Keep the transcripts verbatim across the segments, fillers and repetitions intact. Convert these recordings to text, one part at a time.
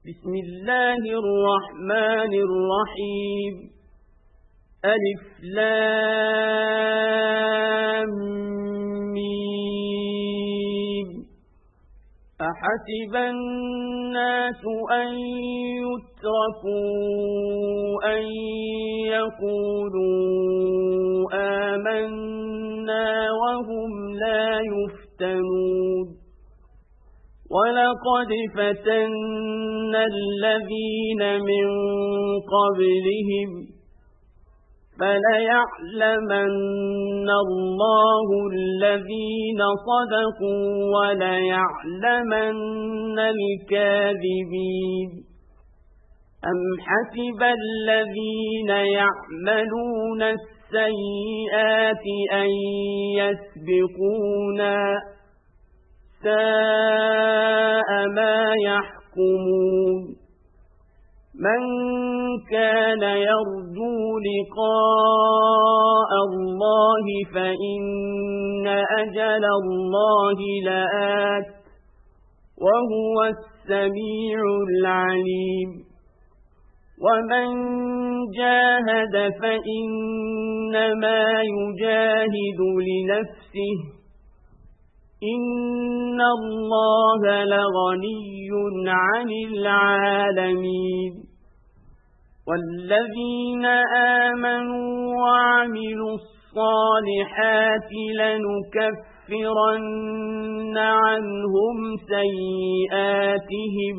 بسم الله الرحمن الرحيم ألف لام ميم أحسب الناس أن يتركوا أن يقولوا آمنا وهم لا يفتنون ولقد فتنا الذين من قبلهم فليعلمن الله الذين صدقوا وليعلمن الكاذبين أم حسب الذين يعملون السيئات أن يسبقونا ساء ما يحكمون من كان يرجو لقاء الله فإن أجل الله لآت وهو السميع العليم ومن جاهد فإنما يجاهد لنفسه إن الله لغني عن العالمين والذين آمنوا وعملوا الصالحات لنكفرن عنهم سيئاتهم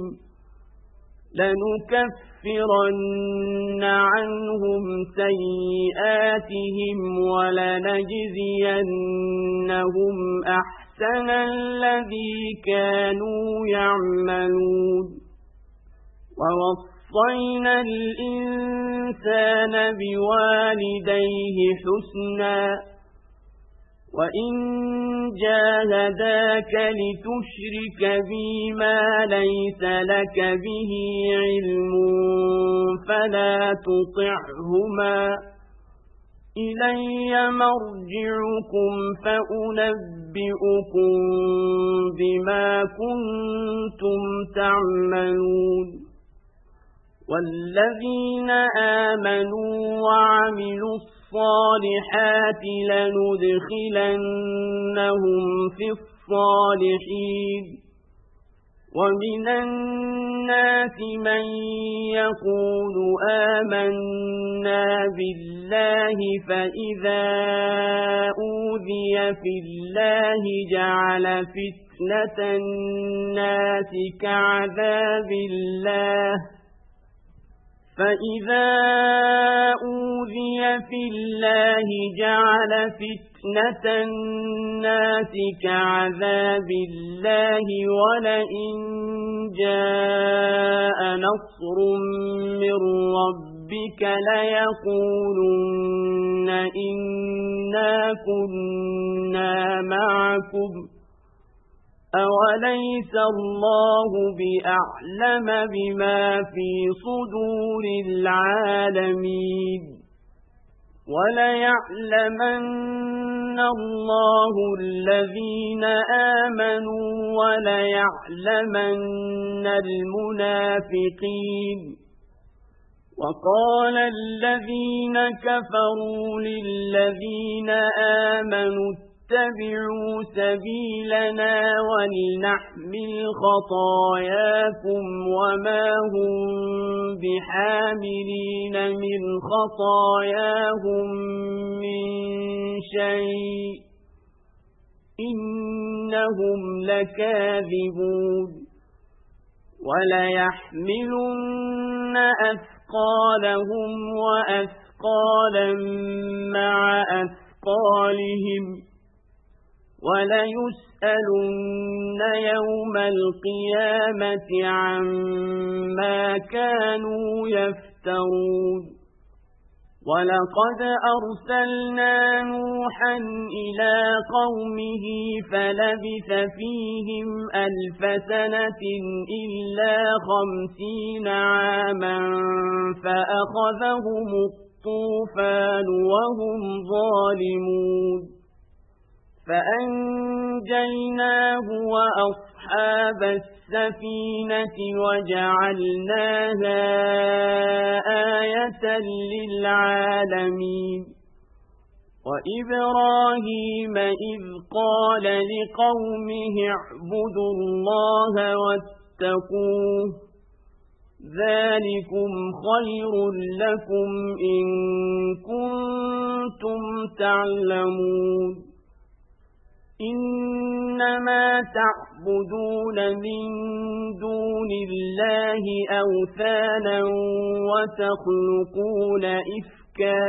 لنكفرن عنهم سيئاتهم ولنجزينهم أحسن أحسن الذي كانوا يعملون ووصينا الإنسان بوالديه حسنا وإن جاهداك لتشرك بي ما ليس لك به علم فلا تطعهما إلي مرجعكم فأنبئكم بما كنتم تعملون والذين آمنوا وعملوا الصالحات لندخلنهم في الصالحين ومن الناس من يقول آمنا بالله فإذا أوذي في الله جعل فتنة الناس كعذاب الله فإذا أوذي في الله جعل فتنة الناس كعذاب الله ولئن جاء نصر من ربك ليقولن إنا كنا معكم أوليس الله بأعلم بما في صدور العالمين وليعلمن الله الذين آمنوا وليعلمن المنافقين وقال الذين كفروا للذين آمنوا اتبعوا سبيلنا ولنحمل خطاياكم وما هم بحاملين من خطاياهم من شيء إنهم لكاذبون وليحملن أثقالهم وأثقالا مع أثقالهم وليسألن يوم القيامة عما كانوا يفترون ولقد أرسلنا نوحا إلى قومه فلبث فيهم ألف سنة إلا خمسين عاما فأخذهم الطوفان وهم ظالمون فأنجيناه وأصحاب السفينة وجعلناها آية للعالمين وإبراهيم إذ قال لقومه اعبدوا الله واتقوه ذلكم خير لكم إن كنتم تعلمون إنما تعبدون من دون الله أوثانا وتخلقون إفكا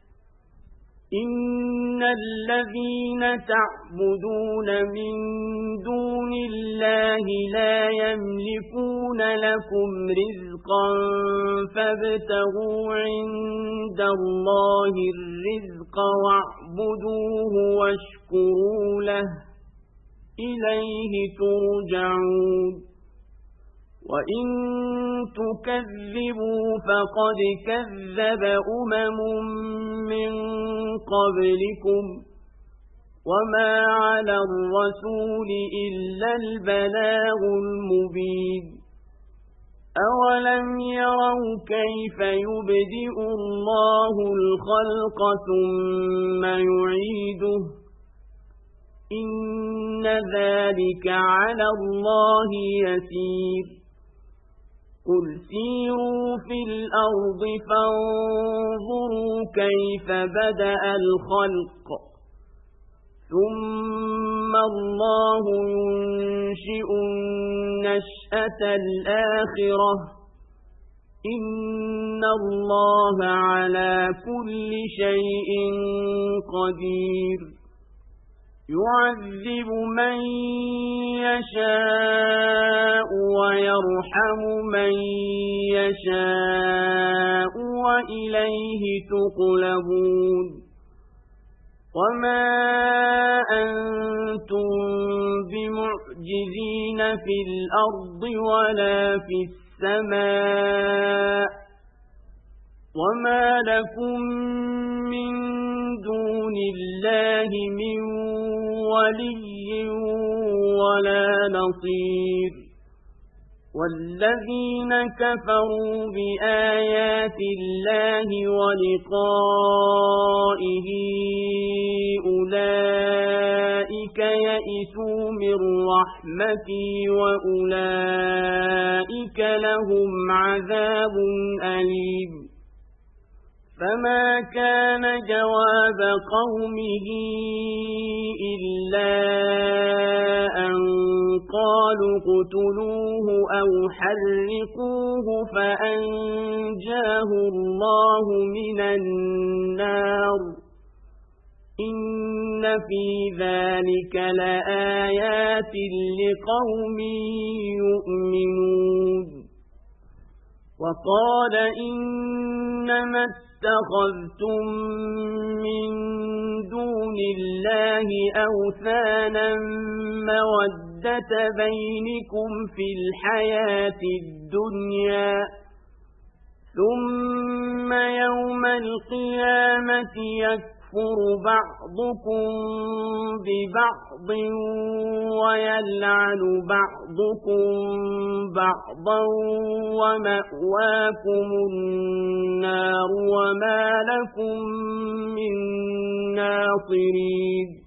إن الذين تعبدون من دون الله لا يملكون لكم رزقا فابتغوا عند الله الرزق واعبدوه واشكروا له إليه ترجعون وإن تكذبوا فقد كذب أمم من قبلكم وما على الرسول إلا البلاغ المبين أولم يروا كيف يبدئ الله الخلق ثم يعيده إن ذلك على الله يسير قل سيروا في الأرض فانظروا كيف بدأ الخلق ثم الله ينشئ النشأة الآخرة إن الله على كل شيء قدير يعذب من يشاء ويرحم من يشاء وإليه تقلبون وما أنتم بمعجزين في الأرض ولا في السماء وما لكم من دون الله من ولي ولا نصير والذين كفروا بآيات الله ولقائه أولئك يئسوا من رحمتي وأولئك لهم عذاب أليم فما كان جواب قومه إلا أن قالوا اقتلوه أو حرقوه فأنجاه الله من النار إن في ذلك لآيات لقوم يؤمنون وقال إنما اتخذتم من دون الله أوثانا مودة بينكم في الحياة الدنيا ثم يوم القيامة يكفر بعضكم ببعض ويلعن بعضكم بعضا ومأواكم النار وما لكم من ناصرين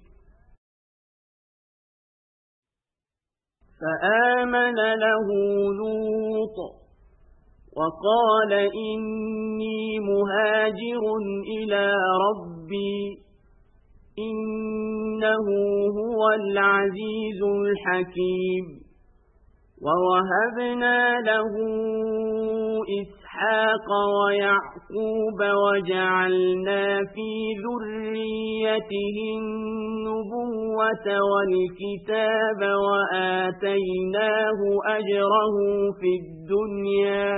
فآمن له لوط وقال إني مهاجر إلى ربي إنه هو العزيز الحكيم ووهبنا له إسحاق ويعقوب وجعلنا في ذريته النبوة والكتاب وآتيناه أجره في الدنيا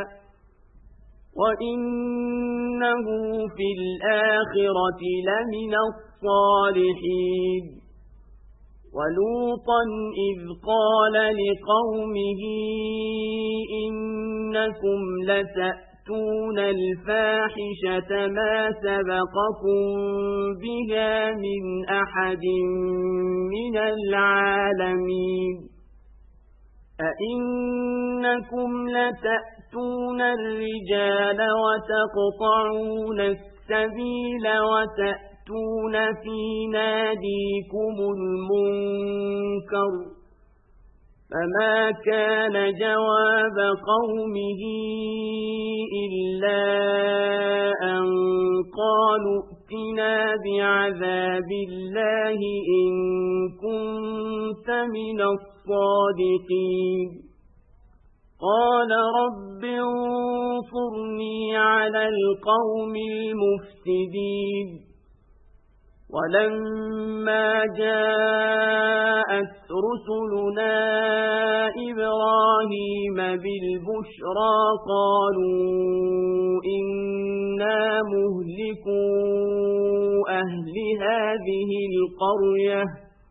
وإنه في الآخرة لمن الصالحين ولوطا إذ قال لقومه إنكم لتأتون تأتون الفاحشة ما سبقكم بها من أحد من العالمين أئنكم لتأتون الرجال وتقطعون السبيل وتأتون في ناديكم المنكر فما كان جواب قومه إلا أن قالوا ائتنا بعذاب الله إن كنت من الصادقين قال رب انصرني على القوم المفسدين ولما جاءت رسلنا إبراهيم بالبشرى قالوا إنا مهلكو أهل هذه القرية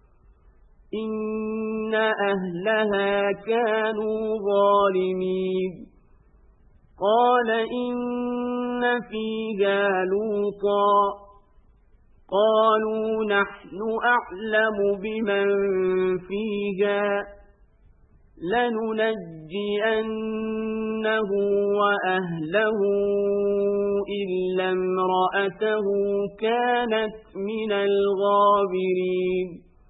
إن أهلها كانوا ظالمين قال إن فيها لوطا قالوا نحن أعلم بمن فيها لننجينه وأهله إلا امرأته كانت من الغابرين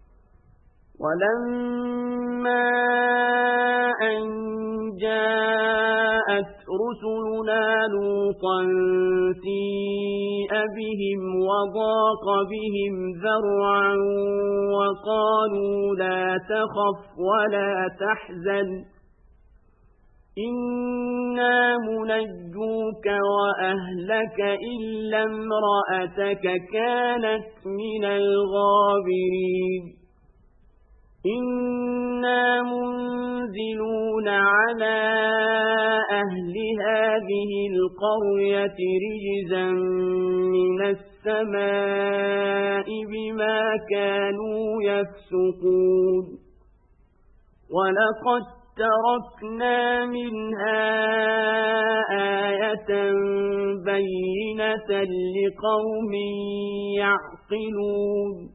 ولما أن جاءت رسلنا لوطا سيء بهم وضاق بهم ذرعا وقالوا لا تخف ولا تحزن إنا منجوك وأهلك إلا امرأتك كانت من الغابرين إنا منزلون على أهل هذه القرية رجزا من السماء بما كانوا يفسقون ولقد تركنا منها آية بينة لقوم يعقلون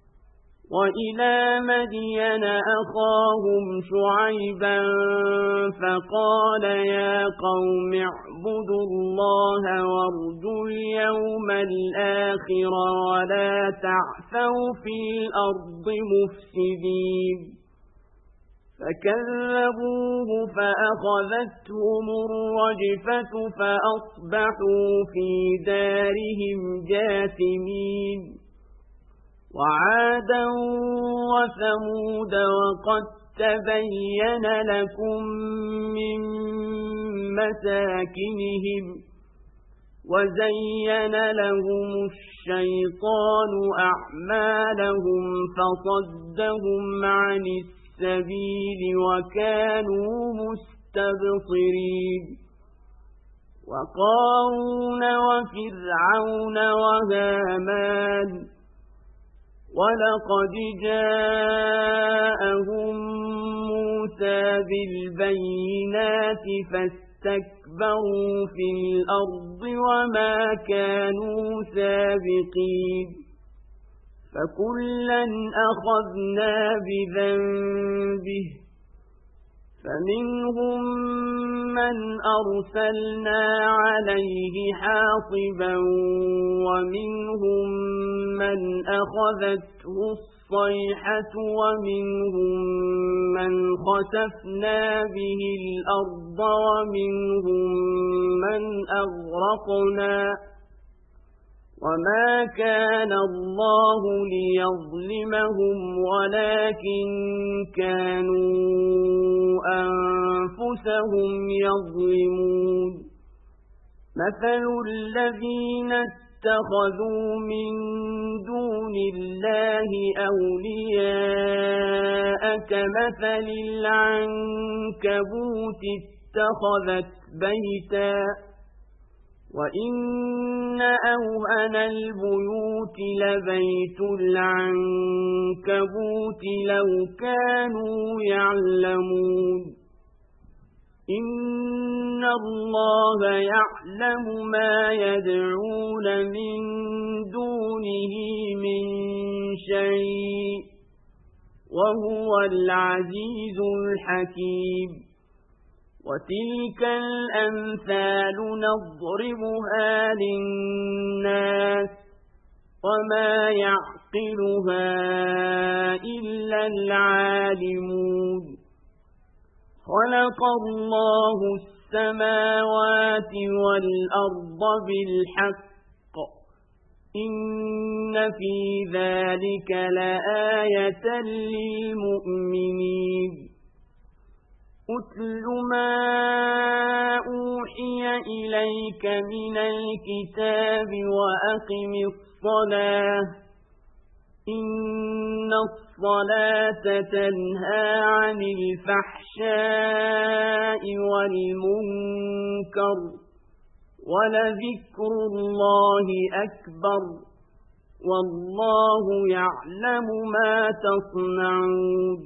وإلى مدين أخاهم شعيبا فقال يا قوم اعبدوا الله وارجوا اليوم الآخر ولا تعثوا في الأرض مفسدين فكذبوه فأخذتهم الرجفة فأصبحوا في دارهم جاثمين وعادا وثمود وقد تبين لكم من مساكنهم وزين لهم الشيطان أعمالهم فصدهم عن السبيل وكانوا مستبصرين وقارون وفرعون وهامان ولقد جاءهم موسى بالبينات فاستكبروا في الأرض وما كانوا سابقين فكلا أخذنا بذنبه فمنهم من أرسلنا عليه حاصبا ومنهم من أخذته الصيحة ومنهم من خسفنا به الأرض ومنهم من أغرقنا وما كان الله ليظلمهم ولكن كانوا أنفسهم يظلمون مثل الذين اتخذوا من دون الله أولياء كمثل العنكبوت اتخذت بيتا وإن أوهن البيوت لبيت العنكبوت لو كانوا يعلمون إن الله يعلم ما يدعون من دونه من شيء وهو العزيز الحكيم وتلك الأمثال نضربها للناس وما يعقلها إلا العالمون خلق الله السماوات والأرض بالحق إن في ذلك لآية للمؤمنين أتل ما أوحي إليك من الكتاب وأقم الصلاة إن الصلاة تنهى عن الفحشاء والمنكر ولذكر الله أكبر والله يعلم ما تصنعون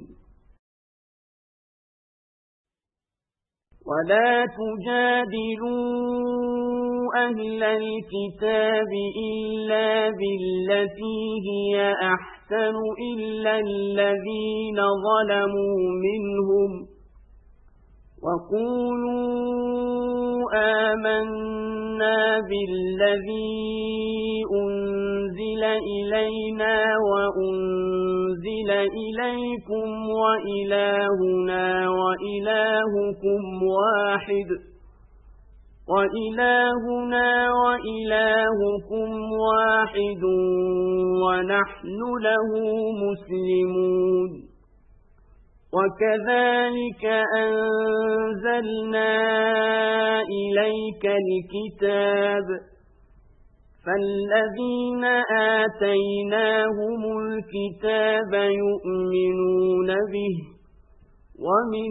ولا تجادلوا أهل الكتاب إلا بالتي هي أحسن إلا الذين ظلموا منهم وقولوا آمنا بالذي أنزل إلينا وأنزل إليكم وإلهنا وإلهكم واحد وإلهنا وإلهكم واحد ونحن له مسلمون وكذلك أنزلنا إليك الكتاب فالذين آتيناهم الكتاب يؤمنون به ومن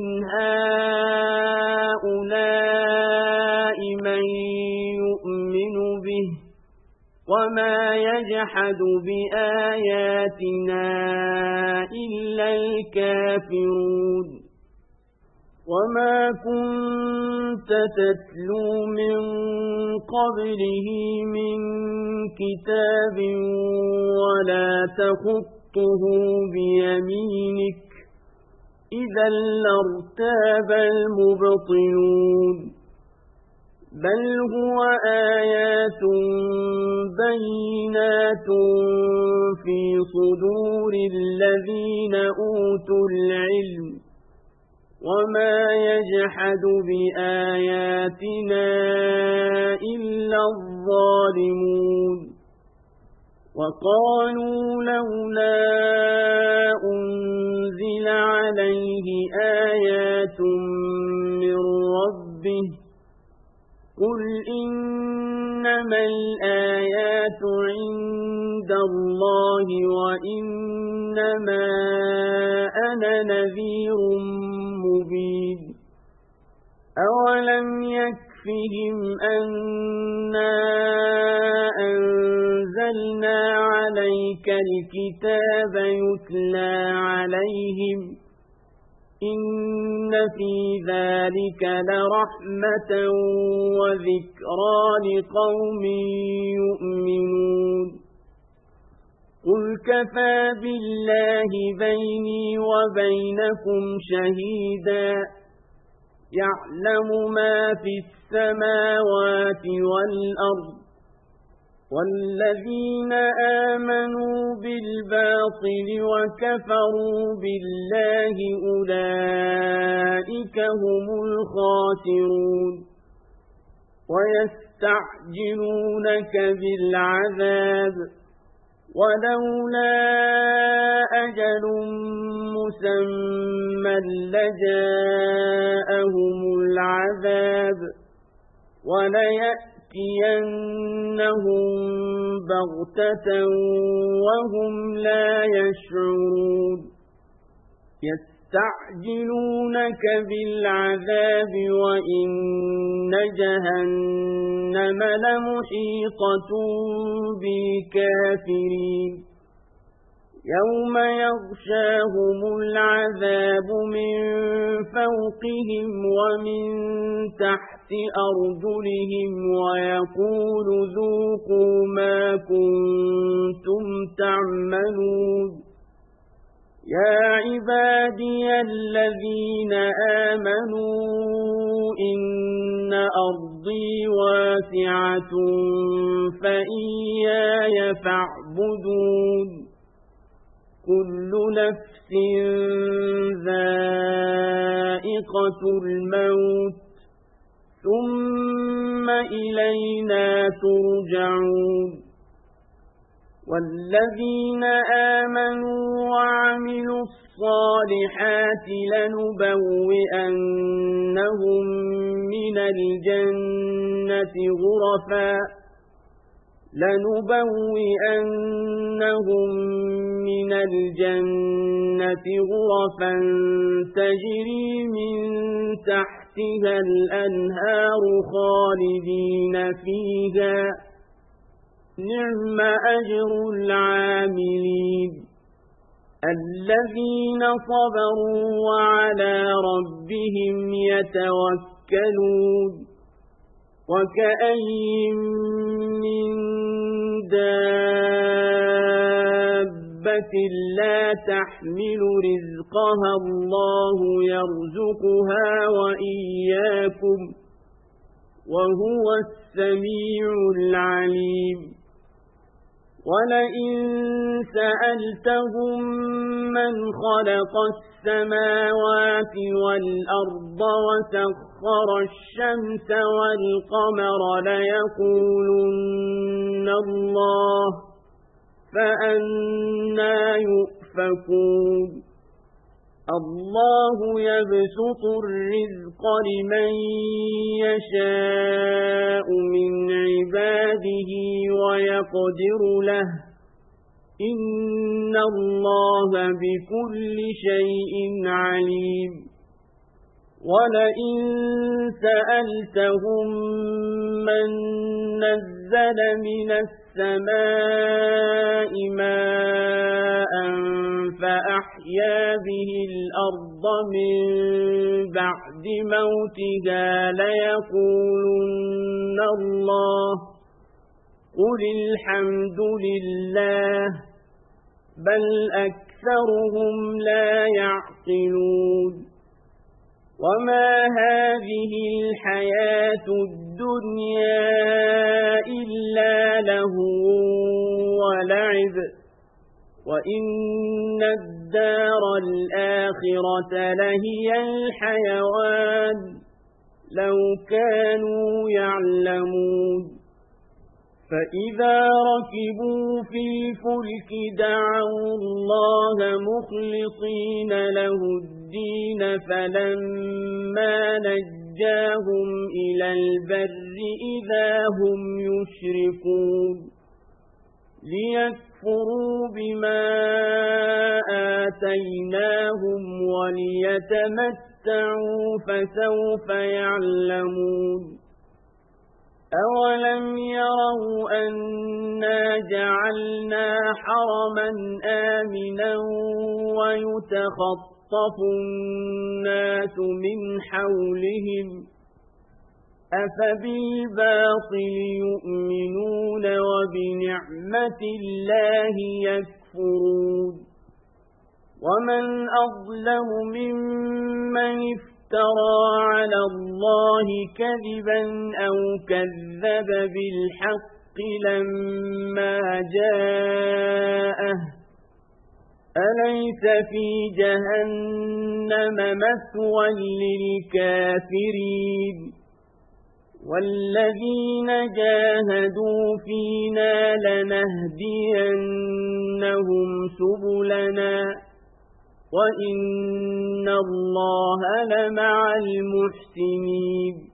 هؤلاء من يؤمن به وما يجحد بآياتنا إلا الكافرون وما كنت تتلو من قبله من كتاب ولا تخطه بيمينك إذا لارتاب المبطلون بل هو آيات بينات في صدور الذين أوتوا العلم وما يجحد بآياتنا إلا الظالمون وقالوا لولا أنزل عليه آيات من ربه قل إنما الآيات عند الله وإنما أنا نذير مبين أولم يكفهم أنا أنزلنا عليك الكتاب يتلى عليهم إن في ذلك لرحمة وذكرى لقوم يؤمنون قل كفى بالله بيني وبينكم شهيدا يعلم ما في السماوات والأرض والذين آمنوا بالباطل وكفروا بالله أولئك هم الخاسرون ويستعجلونك بالعذاب ولولا أجل مسمى لجاءهم العذاب وليأتينهم بغتة وهم لا يشعرون يستعجلونك بالعذاب وإن جهنم لمحيطة بالكافرين يوم يغشاهم العذاب من فوقهم ومن تحت أرجلهم ويقول ذوقوا ما كنتم تعملون يا عبادي الذين آمنوا إن أرضي واسعة فإياي فاعبدون كل نفس ذائقة الموت ثم إلينا ترجعون والذين آمنوا وعملوا الصالحات لنبوئنهم من الجنة غرفا لنبوئنهم من الجنة غرفا تجري من تحتها الأنهار خالدين فيها نعم أجر العاملين الذين صبروا وعلى ربهم يتوكلون وكأي من دابة لا تحمل رزقها الله يرزقها وإياكم وهو السميع العليم ولئن سألتهم من خلق السماوات والأرض وسخر الشمس والقمر ليقولن الله فأنى يؤفكون الله يبسط الرزق لمن يشاء من عباده ويقدر له إن الله بكل شيء عليم ولئن سألتهم من نزل من السماء ماء فأحيا به الأرض من بعد موتها ليقولن الله قل الحمد لله بل أكثرهم لا يعقلون وما هذه الحياة الدنيا إلا له ولعب وإن الدار الآخرة لهي الحيوان لو كانوا يعلمون فإذا ركبوا في الفلك دعوا الله مخلصين له الدين فلما نجاهم إلى البر إذا هم يشركون ليكفروا بما آتيناهم وليتمتعوا فسوف يعلمون أولم يروا أنا جعلنا حرما آمنا ويتخطف الناس من حولهم أفبالباطل يؤمنون وبنعمة الله يكفرون ومن أظلم ممن افترى على الله كذبا أو كذب بالحق لما جاءه أليس في جهنم مثوى للكافرين والذين جاهدوا فينا لنهدينهم سبلنا وإن الله لمع المحسنين